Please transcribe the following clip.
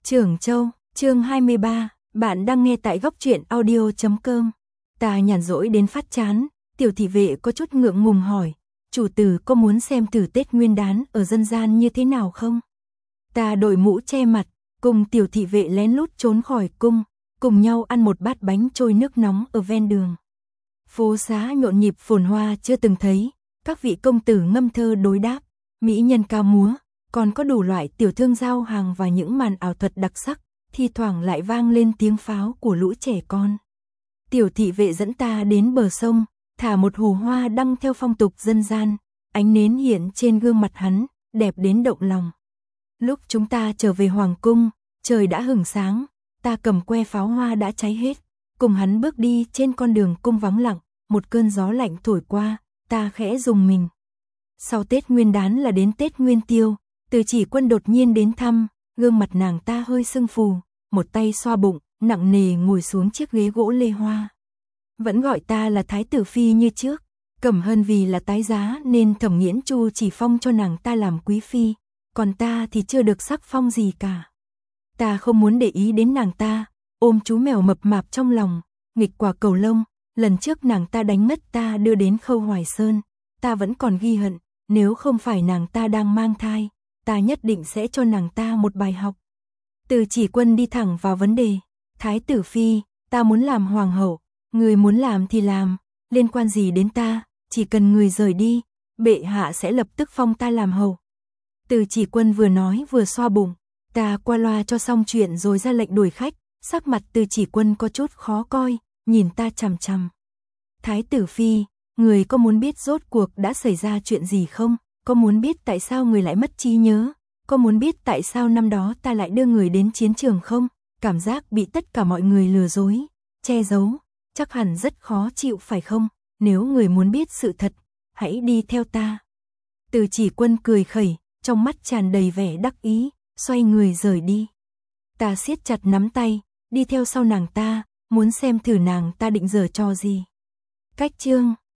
Trưởng Châu, chương 23, bạn đang nghe tại góc truyện audio.com. Ta nhàn rỗi đến phát chán, tiểu thị vệ có chút ngượng ngùng hỏi, chủ tử có muốn xem thử Tết Nguyên đán ở dân gian như thế nào không? Ta đội mũ che mặt, cùng tiểu thị vệ lén lút trốn khỏi cung, cùng nhau ăn một bát bánh trôi nước nóng ở ven đường. Phố xá nhộn nhịp phồn hoa chưa từng thấy, các vị công tử ngâm thơ đối đáp, mỹ nhân ca múa, còn có đủ loại tiểu thương giao hàng và những màn ảo thuật đặc sắc, thi thoảng lại vang lên tiếng pháo của lũ trẻ con. Tiểu thị vệ dẫn ta đến bờ sông, thả một hồ hoa đăng theo phong tục dân gian, ánh nến hiện trên gương mặt hắn, đẹp đến động lòng. Lúc chúng ta trở về hoàng cung, trời đã hửng sáng, ta cầm que pháo hoa đã cháy hết, cùng hắn bước đi trên con đường cung vắng lặng, một cơn gió lạnh thổi qua, ta khẽ rùng mình. Sau Tết Nguyên đán là đến Tết Nguyên Tiêu, Từ Chỉ Quân đột nhiên đến thăm, gương mặt nàng ta hơi sưng phù, một tay xoa bụng, nặng nề ngồi xuống chiếc ghế gỗ lê hoa. Vẫn gọi ta là Thái tử Phi như trước, Cẩm Hân vì là tái giá nên Thẩm Nghiễn Chu chỉ phong cho nàng ta làm quý phi, còn ta thì chưa được sắc phong gì cả. Ta không muốn để ý đến nàng ta, ôm chú mèo mập mạp trong lòng, nghịch quả cầu lông, lần trước nàng ta đánh ngất ta đưa đến Khâu Hoài Sơn, ta vẫn còn ghi hận, nếu không phải nàng ta đang mang thai, ta nhất định sẽ cho nàng ta một bài học. Từ Chỉ Quân đi thẳng vào vấn đề, Thái tử Phi, ta muốn làm hoàng hậu, người muốn làm thì làm, liên quan gì đến ta, chỉ cần người rời đi, bệ hạ sẽ lập tức phong ta làm hậu. Từ Chỉ Quân vừa nói vừa xoa bụng, ta qua loa cho xong chuyện rồi ra lệnh đuổi khách, sắc mặt Từ Chỉ Quân có chút khó coi, nhìn ta chằm chằm. Thái tử Phi, người có muốn biết rốt cuộc đã xảy ra chuyện gì không? Có muốn biết tại sao người lại mất trí nhớ? Có muốn biết tại sao năm đó ta lại đưa người đến chiến trường không? Cảm giác bị tất cả mọi người lừa dối, che giấu, chắc hẳn rất khó chịu phải không? Nếu người muốn biết sự thật, hãy đi theo ta. Từ Chỉ Quân cười khẩy, trong mắt tràn đầy vẻ đắc ý, xoay người rời đi. Ta siết chặt nắm tay, đi theo sau nàng ta, muốn xem thử nàng ta định giở trò gì. Cách chương